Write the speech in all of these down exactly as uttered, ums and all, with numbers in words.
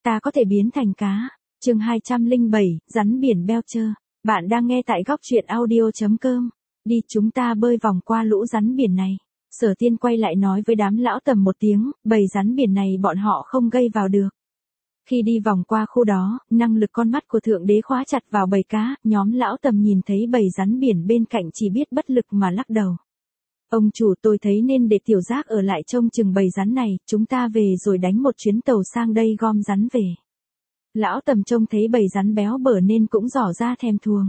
ta có thể biến thành cá. Chương hai trăm lẻ bảy, rắn biển Belcher. Bạn đang nghe tại góc truyện audio chấm com. Đi, chúng ta bơi vòng qua lũ rắn biển này. Sở Tiên quay lại nói với đám lão tầm một tiếng, bầy rắn biển này bọn họ không gây vào được. Khi đi vòng qua khu đó, năng lực con mắt của thượng đế khóa chặt vào bầy cá, nhóm lão tầm nhìn thấy bầy rắn biển bên cạnh chỉ biết bất lực mà lắc đầu. Ông chủ, tôi thấy nên để Tiểu Giác ở lại trông chừng bầy rắn này, chúng ta về rồi đánh một chuyến tàu sang đây gom rắn về. Lão tầm trông thấy bầy rắn béo bở nên cũng dò ra thèm thuồng.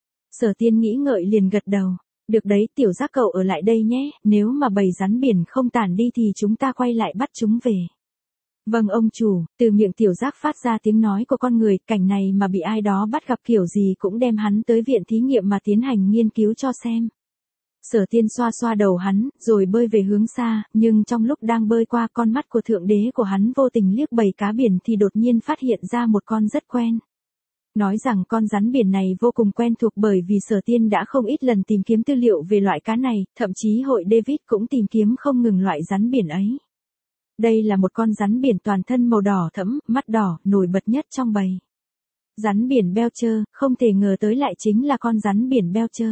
Sở Tiên nghĩ ngợi liền gật đầu. Được đấy, Tiểu Giác cậu ở lại đây nhé, nếu mà bầy rắn biển không tản đi thì chúng ta quay lại bắt chúng về. Vâng ông chủ. Từ miệng Tiểu Giác phát ra tiếng nói của con người, cảnh này mà bị ai đó bắt gặp kiểu gì cũng đem hắn tới viện thí nghiệm mà tiến hành nghiên cứu cho xem. Sở Tiên xoa xoa đầu hắn, rồi bơi về hướng xa, nhưng trong lúc đang bơi qua con mắt của thượng đế của hắn vô tình liếc bầy cá biển thì đột nhiên phát hiện ra một con rất quen. Nói rằng con rắn biển này vô cùng quen thuộc bởi vì Sở Tiên đã không ít lần tìm kiếm tư liệu về loại cá này, thậm chí hội David cũng tìm kiếm không ngừng loại rắn biển ấy. Đây là một con rắn biển toàn thân màu đỏ thẫm, mắt đỏ, nổi bật nhất trong bầy. Rắn biển Belcher, không thể ngờ tới lại chính là con rắn biển Belcher.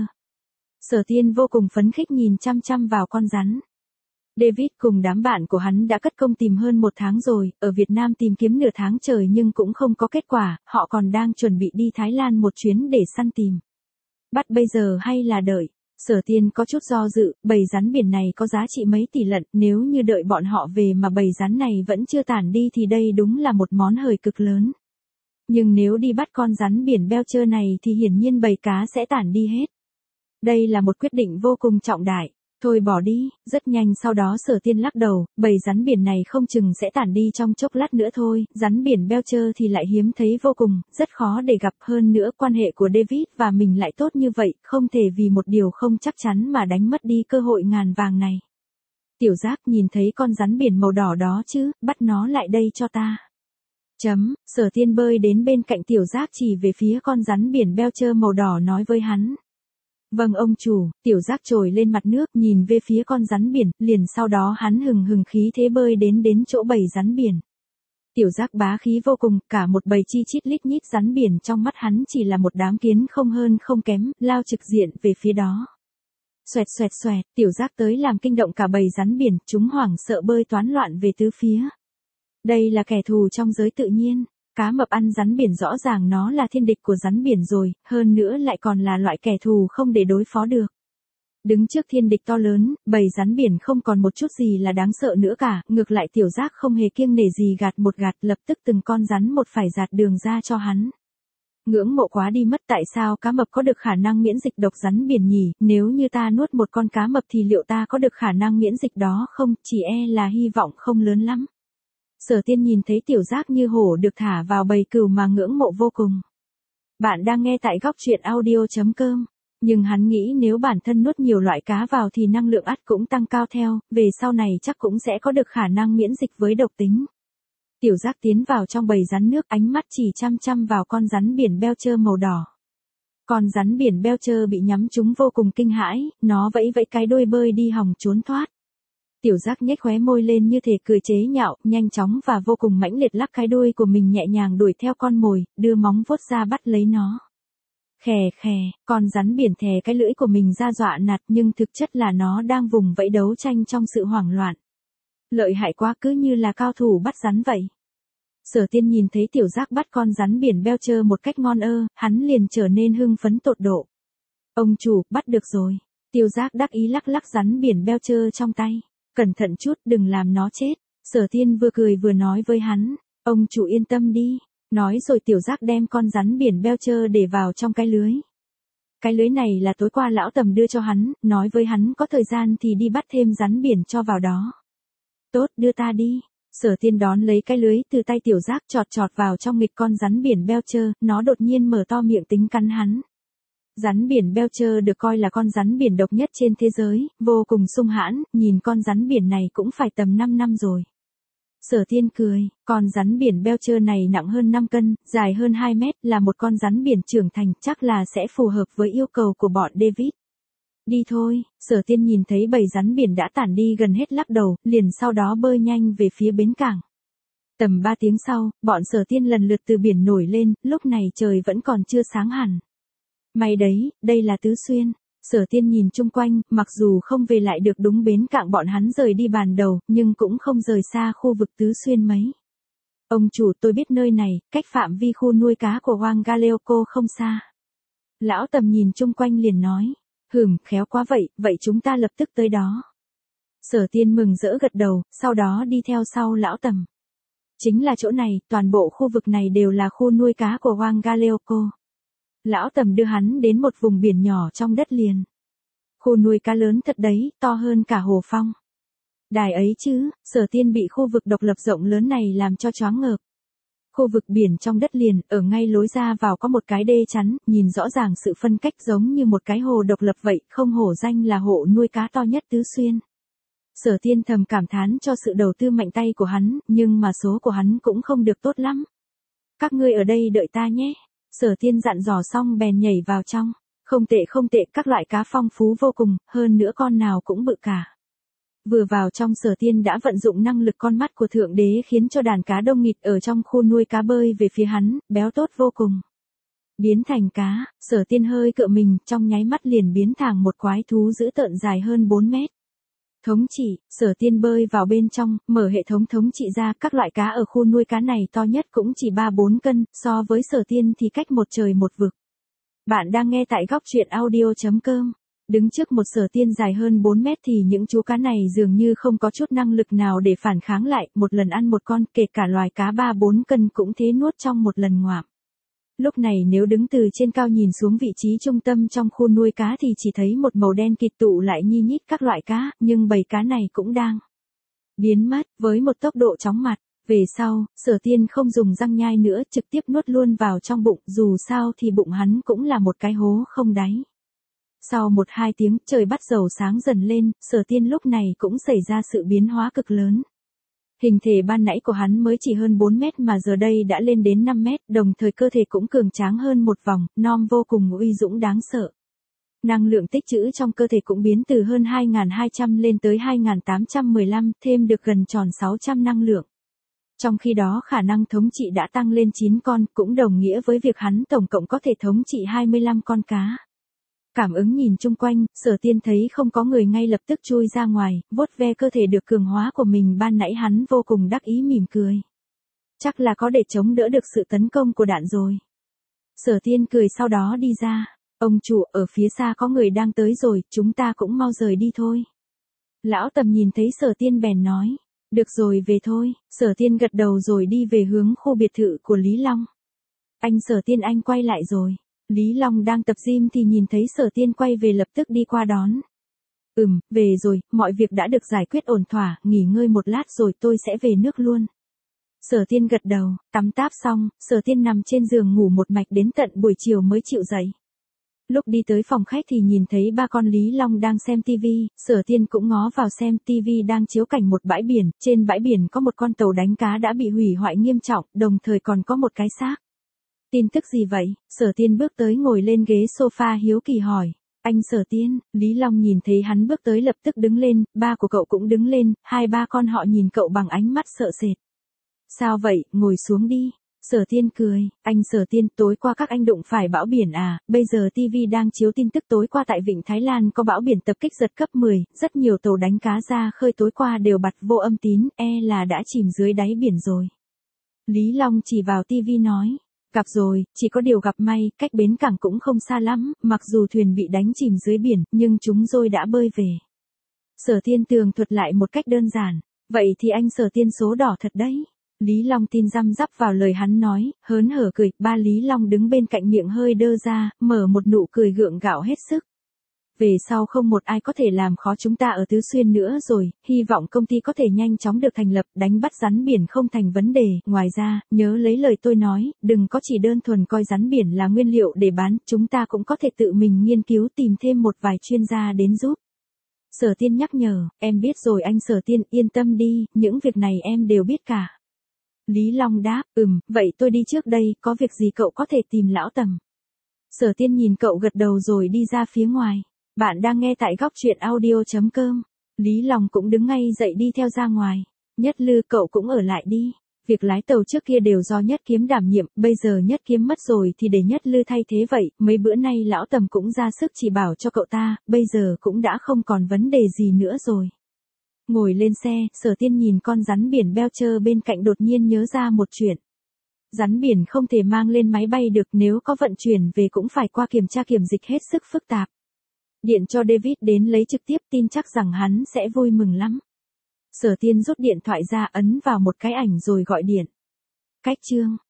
Sở Tiên vô cùng phấn khích nhìn chăm chăm vào con rắn. David cùng đám bạn của hắn đã cất công tìm hơn một tháng rồi, ở Việt Nam tìm kiếm nửa tháng trời nhưng cũng không có kết quả, họ còn đang chuẩn bị đi Thái Lan một chuyến để săn tìm. Bắt bây giờ hay là đợi? Sở Tiên có chút do dự, bầy rắn biển này có giá trị mấy tỷ lận, nếu như đợi bọn họ về mà bầy rắn này vẫn chưa tản đi thì đây đúng là một món hời cực lớn. Nhưng nếu đi bắt con rắn biển Belcher này thì hiển nhiên bầy cá sẽ tản đi hết. Đây là một quyết định vô cùng trọng đại. Thôi bỏ đi. Rất nhanh sau đó Sở Tiên lắc đầu, bầy rắn biển này không chừng sẽ tản đi trong chốc lát nữa thôi, rắn biển Belcher thì lại hiếm thấy vô cùng, rất khó để gặp, hơn nữa quan hệ của David và mình lại tốt như vậy, không thể vì một điều không chắc chắn mà đánh mất đi cơ hội ngàn vàng này. Tiểu Giác, nhìn thấy con rắn biển màu đỏ đó chứ, bắt nó lại đây cho ta. Chấm, Sở Tiên bơi đến bên cạnh Tiểu Giác chỉ về phía con rắn biển Belcher màu đỏ nói với hắn. Vâng ông chủ. Tiểu Giác trồi lên mặt nước nhìn về phía con rắn biển, liền sau đó hắn hừng hừng khí thế bơi đến đến chỗ bầy rắn biển. Tiểu Giác bá khí vô cùng, cả một bầy chi chít lít nhít rắn biển trong mắt hắn chỉ là một đám kiến không hơn không kém, lao trực diện về phía đó. Xoẹt xoẹt xoẹt, Tiểu Giác tới làm kinh động cả bầy rắn biển, chúng hoảng sợ bơi toán loạn về tứ phía. Đây là kẻ thù trong giới tự nhiên. Cá mập ăn rắn biển rõ ràng nó là thiên địch của rắn biển rồi, hơn nữa lại còn là loại kẻ thù không để đối phó được. Đứng trước thiên địch to lớn, bầy rắn biển không còn một chút gì là đáng sợ nữa cả, ngược lại Tiểu Giác không hề kiêng nể gì gạt một gạt, lập tức từng con rắn một phải dạt đường ra cho hắn. Ngưỡng mộ quá đi mất, tại sao cá mập có được khả năng miễn dịch độc rắn biển nhỉ, nếu như ta nuốt một con cá mập thì liệu ta có được khả năng miễn dịch đó không, chỉ e là hy vọng không lớn lắm. Sở Tiên nhìn thấy Tiểu Giác như hổ được thả vào bầy cừu mà ngưỡng mộ vô cùng. Bạn đang nghe tại góc truyện audio chấm com. Nhưng hắn nghĩ nếu bản thân nuốt nhiều loại cá vào thì năng lượng ắt cũng tăng cao theo, về sau này chắc cũng sẽ có được khả năng miễn dịch với độc tính. Tiểu Giác tiến vào trong bầy rắn nước, ánh mắt chỉ chăm chăm vào con rắn biển Belcher màu đỏ. Con rắn biển Belcher bị nhắm trúng vô cùng kinh hãi, nó vẫy vẫy cái đuôi bơi đi hòng trốn thoát. Tiểu Giác nhếch khóe môi lên như thể cười chế nhạo, nhanh chóng và vô cùng mãnh liệt lắc cái đuôi của mình nhẹ nhàng đuổi theo con mồi, đưa móng vuốt ra bắt lấy nó. Khè khè, con rắn biển thè cái lưỡi của mình ra dọa nạt nhưng thực chất là nó đang vùng vẫy đấu tranh trong sự hoảng loạn. Lợi hại quá, cứ như là cao thủ bắt rắn vậy. Sở Tiên nhìn thấy Tiểu Giác bắt con rắn biển Belcher một cách ngon ơ, hắn liền trở nên hưng phấn tột độ. Ông chủ, bắt được rồi. Tiểu Giác đắc ý lắc lắc rắn biển Belcher trong tay. Cẩn thận chút, đừng làm nó chết. Sở Tiên vừa cười vừa nói với hắn. Ông chủ yên tâm đi. Nói rồi Tiểu Giác đem con rắn biển Belcher để vào trong cái lưới. Cái lưới này là tối qua lão tầm đưa cho hắn, nói với hắn có thời gian thì đi bắt thêm rắn biển cho vào đó. Tốt, đưa ta đi. Sở Tiên đón lấy cái lưới từ tay Tiểu Giác chọt chọt vào trong nghịch con rắn biển Belcher, nó đột nhiên mở to miệng tính cắn hắn. Rắn biển Belcher được coi là con rắn biển độc nhất trên thế giới, vô cùng hung hãn, nhìn con rắn biển này cũng phải tầm năm năm rồi. Sở Tiên cười, con rắn biển Belcher này nặng hơn năm cân, dài hơn hai mét, là một con rắn biển trưởng thành, chắc là sẽ phù hợp với yêu cầu của bọn David. Đi thôi. Sở Tiên nhìn thấy bầy rắn biển đã tản đi gần hết lắc đầu, liền sau đó bơi nhanh về phía bến cảng. Tầm ba tiếng sau, bọn Sở Tiên lần lượt từ biển nổi lên, lúc này trời vẫn còn chưa sáng hẳn. May đấy, đây là Tứ Xuyên. Sở Tiên nhìn chung quanh, mặc dù không về lại được đúng bến cảng bọn hắn rời đi bàn đầu, nhưng cũng không rời xa khu vực Tứ Xuyên mấy. Ông chủ, tôi biết nơi này, cách phạm vi khu nuôi cá của Hoàng Galeoco không xa. Lão Tầm nhìn chung quanh liền nói. Hừm, khéo quá vậy, vậy chúng ta lập tức tới đó. Sở Tiên mừng rỡ gật đầu, sau đó đi theo sau Lão Tầm. Chính là chỗ này, toàn bộ khu vực này đều là khu nuôi cá của Hoàng Galeoco. Lão Tầm đưa hắn đến một vùng biển nhỏ trong đất liền. Khu nuôi cá lớn thật đấy, to hơn cả Hồ Phong. Đài ấy chứ, Sở Tiên bị khu vực độc lập rộng lớn này làm cho choáng ngợp. Khu vực biển trong đất liền, ở ngay lối ra vào có một cái đê chắn, nhìn rõ ràng sự phân cách giống như một cái hồ độc lập vậy, không hổ danh là hộ nuôi cá to nhất Tứ Xuyên. Sở Tiên thầm cảm thán cho sự đầu tư mạnh tay của hắn, nhưng mà số của hắn cũng không được tốt lắm. Các ngươi ở đây đợi ta nhé. Sở Tiên dặn dò xong bèn nhảy vào trong. Không tệ không tệ, các loại cá phong phú vô cùng, hơn nữa con nào cũng bự cả. Vừa vào trong, Sở Tiên đã vận dụng năng lực con mắt của Thượng Đế khiến cho đàn cá đông nghịt ở trong khu nuôi cá bơi về phía hắn, béo tốt vô cùng. Biến thành cá, Sở Tiên hơi cựa mình, trong nháy mắt liền biến thành một quái thú dữ tợn dài hơn bốn mét. Thống trị, Sở Tiên bơi vào bên trong, mở hệ thống thống trị ra, các loại cá ở khu nuôi cá này to nhất cũng chỉ ba bốn cân, so với Sở Tiên thì cách một trời một vực. Bạn đang nghe tại góc truyện audio chấm com. Đứng trước một Sở Tiên dài hơn bốn mét thì những chú cá này dường như không có chút năng lực nào để phản kháng lại, một lần ăn một con, kể cả loài cá ba bốn cân cũng thế nuốt trong một lần ngoạm. Lúc này nếu đứng từ trên cao nhìn xuống vị trí trung tâm trong khu nuôi cá thì chỉ thấy một màu đen kịt tụ lại nhi nhít các loại cá, nhưng bầy cá này cũng đang biến mất với một tốc độ chóng mặt. Về sau, Sở Tiên không dùng răng nhai nữa, trực tiếp nuốt luôn vào trong bụng, dù sao thì bụng hắn cũng là một cái hố không đáy. Sau một hai tiếng, trời bắt đầu sáng dần lên, Sở Tiên lúc này cũng xảy ra sự biến hóa cực lớn. Hình thể ban nãy của hắn mới chỉ hơn bốn mét mà giờ đây đã lên đến năm mét, đồng thời cơ thể cũng cường tráng hơn một vòng, non vô cùng uy dũng đáng sợ. Năng lượng tích trữ trong cơ thể cũng biến từ hơn hai nghìn hai trăm lên tới hai nghìn tám trăm mười lăm, thêm được gần tròn sáu trăm năng lượng. Trong khi đó khả năng thống trị đã tăng lên chín con, cũng đồng nghĩa với việc hắn tổng cộng có thể thống trị hai mươi lăm con cá. Cảm ứng nhìn chung quanh, Sở Tiên thấy không có người ngay lập tức chui ra ngoài, vuốt ve cơ thể được cường hóa của mình, ban nãy hắn vô cùng đắc ý mỉm cười. Chắc là có để chống đỡ được sự tấn công của đạn rồi. Sở Tiên cười sau đó đi ra. Ông chủ, ở phía xa có người đang tới rồi, chúng ta cũng mau rời đi thôi. Lão Tầm nhìn thấy Sở Tiên bèn nói. Được rồi, về thôi. Sở Tiên gật đầu rồi đi về hướng khu biệt thự của Lý Long. Anh Sở Tiên, anh quay lại rồi. Lý Long đang tập gym thì nhìn thấy Sở Tiên quay về lập tức đi qua đón. Ừm, về rồi, mọi việc đã được giải quyết ổn thỏa, nghỉ ngơi một lát rồi tôi sẽ về nước luôn. Sở Tiên gật đầu, tắm táp xong, Sở Tiên nằm trên giường ngủ một mạch đến tận buổi chiều mới chịu dậy. Lúc đi tới phòng khách thì nhìn thấy ba con Lý Long đang xem tivi, Sở Tiên cũng ngó vào xem, tivi đang chiếu cảnh một bãi biển, trên bãi biển có một con tàu đánh cá đã bị hủy hoại nghiêm trọng, đồng thời còn có một cái xác. Tin tức gì vậy? Sở Tiên bước tới ngồi lên ghế sofa hiếu kỳ hỏi. Anh Sở Tiên, Lý Long nhìn thấy hắn bước tới lập tức đứng lên, ba của cậu cũng đứng lên, hai ba con họ nhìn cậu bằng ánh mắt sợ sệt. Sao vậy, ngồi xuống đi. Sở Tiên cười, anh Sở Tiên, tối qua các anh đụng phải bão biển à, bây giờ tivi đang chiếu tin tức tối qua tại Vịnh Thái Lan có bão biển tập kích giật cấp mười, rất nhiều tàu đánh cá ra khơi tối qua đều bặt vô âm tín, e là đã chìm dưới đáy biển rồi. Lý Long chỉ vào tivi nói. Gặp rồi, chỉ có điều gặp may, cách bến cảng cũng không xa lắm, mặc dù thuyền bị đánh chìm dưới biển, nhưng chúng tôi đã bơi về. Sở Tiên tường thuật lại một cách đơn giản, vậy thì anh Sở Tiên số đỏ thật đấy. Lý Long tin răm rắp vào lời hắn nói, hớn hở cười, ba Lý Long đứng bên cạnh miệng hơi đơ ra, mở một nụ cười gượng gạo hết sức. Về sau không một ai có thể làm khó chúng ta ở Tứ Xuyên nữa rồi, hy vọng công ty có thể nhanh chóng được thành lập, đánh bắt rắn biển không thành vấn đề. Ngoài ra, nhớ lấy lời tôi nói, đừng có chỉ đơn thuần coi rắn biển là nguyên liệu để bán, chúng ta cũng có thể tự mình nghiên cứu tìm thêm một vài chuyên gia đến giúp. Sở Tiên nhắc nhở, em biết rồi anh Sở Tiên, yên tâm đi, những việc này em đều biết cả. Lý Long đáp, ừm, vậy tôi đi trước đây, có việc gì cậu có thể tìm Lão Tầm. Sở Tiên nhìn cậu gật đầu rồi đi ra phía ngoài. Bạn đang nghe tại góc truyện audio chấm com. Lý Long cũng đứng ngay dậy đi theo ra ngoài. Nhất Lư, cậu cũng ở lại đi. Việc lái tàu trước kia đều do Nhất Kiếm đảm nhiệm, bây giờ Nhất Kiếm mất rồi thì để Nhất Lư thay thế vậy, mấy bữa nay lão Tầm cũng ra sức chỉ bảo cho cậu ta, bây giờ cũng đã không còn vấn đề gì nữa rồi. Ngồi lên xe, Sở Tiên nhìn con rắn biển Belcher bên cạnh đột nhiên nhớ ra một chuyện. Rắn biển không thể mang lên máy bay được, nếu có vận chuyển về cũng phải qua kiểm tra kiểm dịch hết sức phức tạp. Điện cho David đến lấy trực tiếp, tin chắc rằng hắn sẽ vui mừng lắm. Sở Tiên rút điện thoại ra, ấn vào một cái ảnh rồi gọi điện. Cách chương